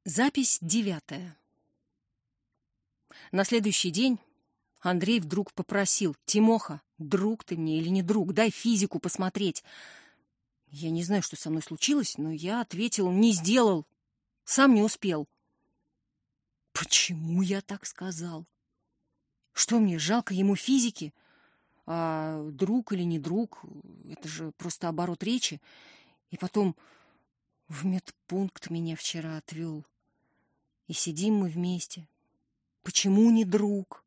Запись 9. На следующий день Андрей вдруг попросил: «Тимоха, друг ты мне или не друг, дай физику посмотреть». Я не знаю, что со мной случилось, но я ответил: «Не сделал, сам не успел». Почему я так сказал? Что мне, жалко ему физики? А друг или не друг, это же просто оборот речи. И потом в медпункт меня вчера отвел. И сидим мы вместе. Почему не друг?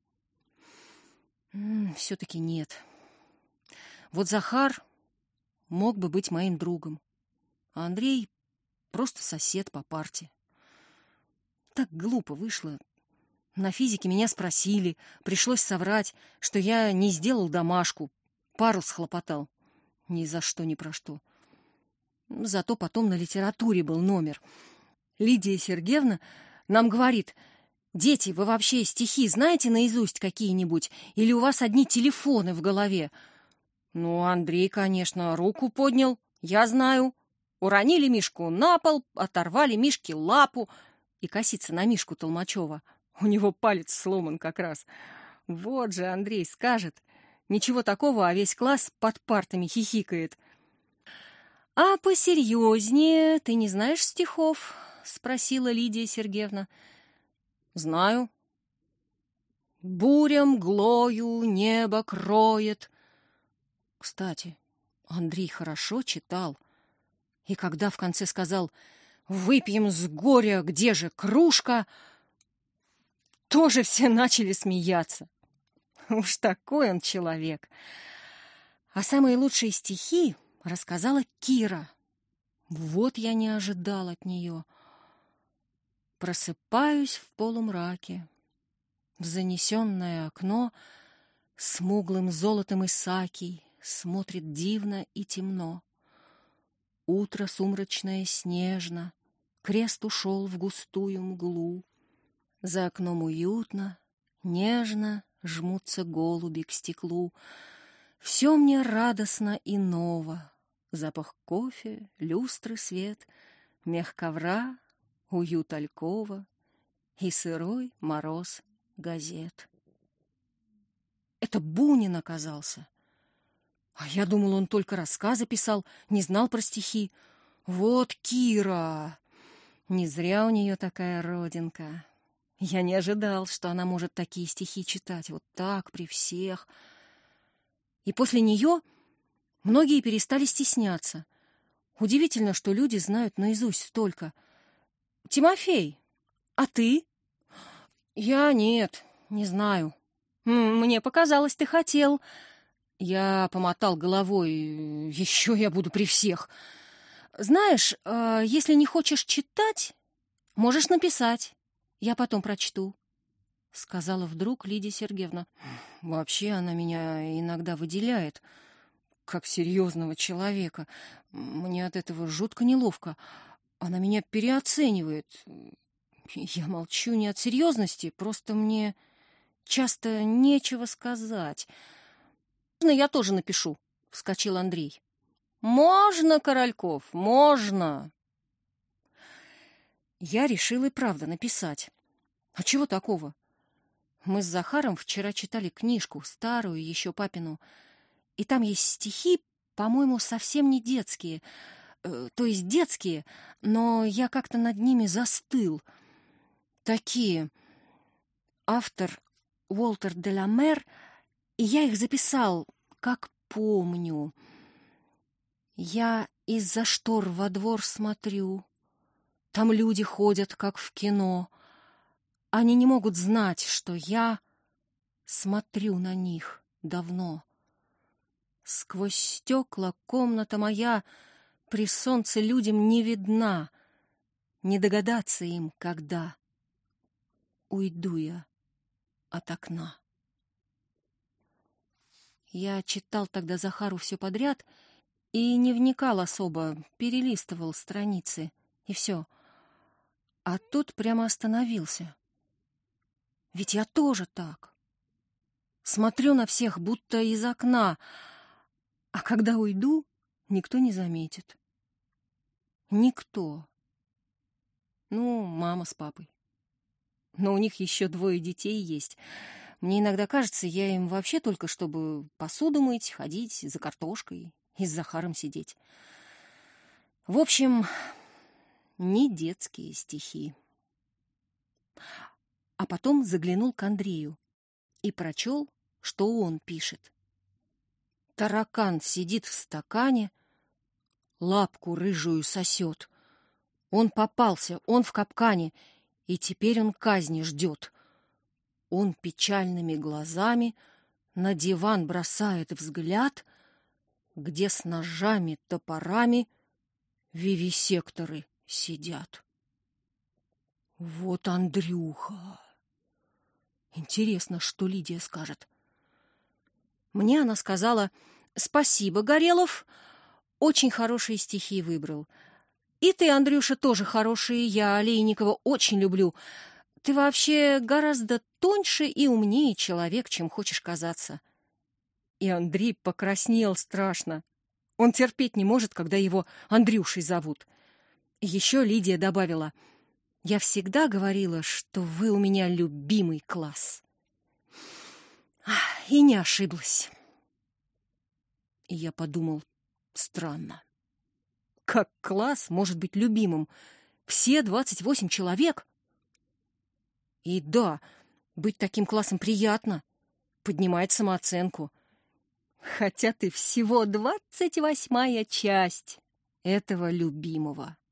Все-таки нет. Вот Захар мог бы быть моим другом, а Андрей просто сосед по парте. Так глупо вышло. На физике меня спросили, пришлось соврать, что я не сделал домашку, пару схлопотал. Ни за что, ни про что. Зато потом на литературе был номер. Лидия Сергеевна нам говорит: «Дети, вы вообще стихи знаете наизусть какие-нибудь? Или у вас одни телефоны в голове?» Ну, Андрей, конечно, руку поднял. «Я знаю. Уронили Мишку на пол, оторвали Мишке лапу». И косится на Мишку Толмачева. У него палец сломан как раз. Вот же Андрей скажет. Ничего такого, а весь класс под партами хихикает. «А посерьезнее ты не знаешь стихов?» — спросила Лидия Сергеевна. «Знаю». «Буря мглою небо кроет». Кстати, Андрей хорошо читал. И когда в конце сказал: «Выпьем с горя, где же кружка?», тоже все начали смеяться. Уж такой он человек. А самые лучшие стихи рассказала Кира. Вот я не ожидал от нее. Просыпаюсь в полумраке. В занесенное окно смуглым золотом Исакий смотрит дивно и темно. Утро сумрачное снежно, крест ушел в густую мглу. За окном уютно, нежно жмутся голуби к стеклу. Все мне радостно и ново. Запах кофе, люстры свет, мех ковра, уют алькова и сырой мороз газет. Это Бунин оказался. А я думал, он только рассказы писал, не знал про стихи. Вот Кира! Не зря у нее такая родинка. Я не ожидал, что она может такие стихи читать вот так, при всех. И после нее многие перестали стесняться. Удивительно, что люди знают наизусть столько. «Тимофей, а ты?» «Я нет, не знаю». «Мне показалось, ты хотел». Я помотал головой. «Еще я буду при всех». «Знаешь, если не хочешь читать, можешь написать. Я потом прочту», — сказала вдруг Лидия Сергеевна. «Вообще она меня иногда выделяет, как серьезного человека. Мне от этого жутко неловко. Она меня переоценивает. Я молчу не от серьезности, просто мне часто нечего сказать». «Можно я тоже напишу?» — вскочил Андрей. «Можно, Корольков, можно!» Я решил и правда написать. А чего такого? Мы с Захаром вчера читали книжку, старую, еще папину, и там есть стихи, по-моему, совсем не детские, то есть детские, но я как-то над ними застыл. Такие. Автор Уолтер де ла Мэр, и я их записал, как помню. Я из-за штор во двор смотрю. Там люди ходят, как в кино. Они не могут знать, что я смотрю на них давно. Сквозь стекла комната моя при солнце людям не видна. Не догадаться им, когда уйду я от окна. Я читал тогда Захару все подряд и не вникал особо, перелистывал страницы, и все. А тут прямо остановился. Ведь я тоже так. Смотрю на всех, будто из окна, а когда уйду, никто не заметит. Никто. Ну, мама с папой. Но у них еще 2 детей есть. Мне иногда кажется, я им вообще только чтобы посуду мыть, ходить за картошкой и с Захаром сидеть. В общем, не детские стихи. А потом заглянул к Андрею и прочел, что он пишет. Таракан сидит в стакане, лапку рыжую сосет. Он попался, он в капкане, и теперь он казни ждет. Он печальными глазами на диван бросает взгляд, где с ножами, топорами вивисекторы сидят. Вот Андрюха! Интересно, что Лидия скажет. Мне она сказала: «Спасибо, Горелов, очень хорошие стихи выбрал. И ты, Андрюша, тоже хороший, я Олейникова очень люблю. Ты вообще гораздо тоньше и умнее человек, чем хочешь казаться». И Андрей покраснел страшно. Он терпеть не может, когда его Андрюшей зовут. И еще Лидия добавила: «Я всегда говорила, что вы у меня любимый класс». И не ошиблась. И я подумал, странно. Как класс может быть любимым? Все 28 человек? И да, быть таким классом приятно, поднимает самооценку. Хотя ты всего 28-я часть этого любимого.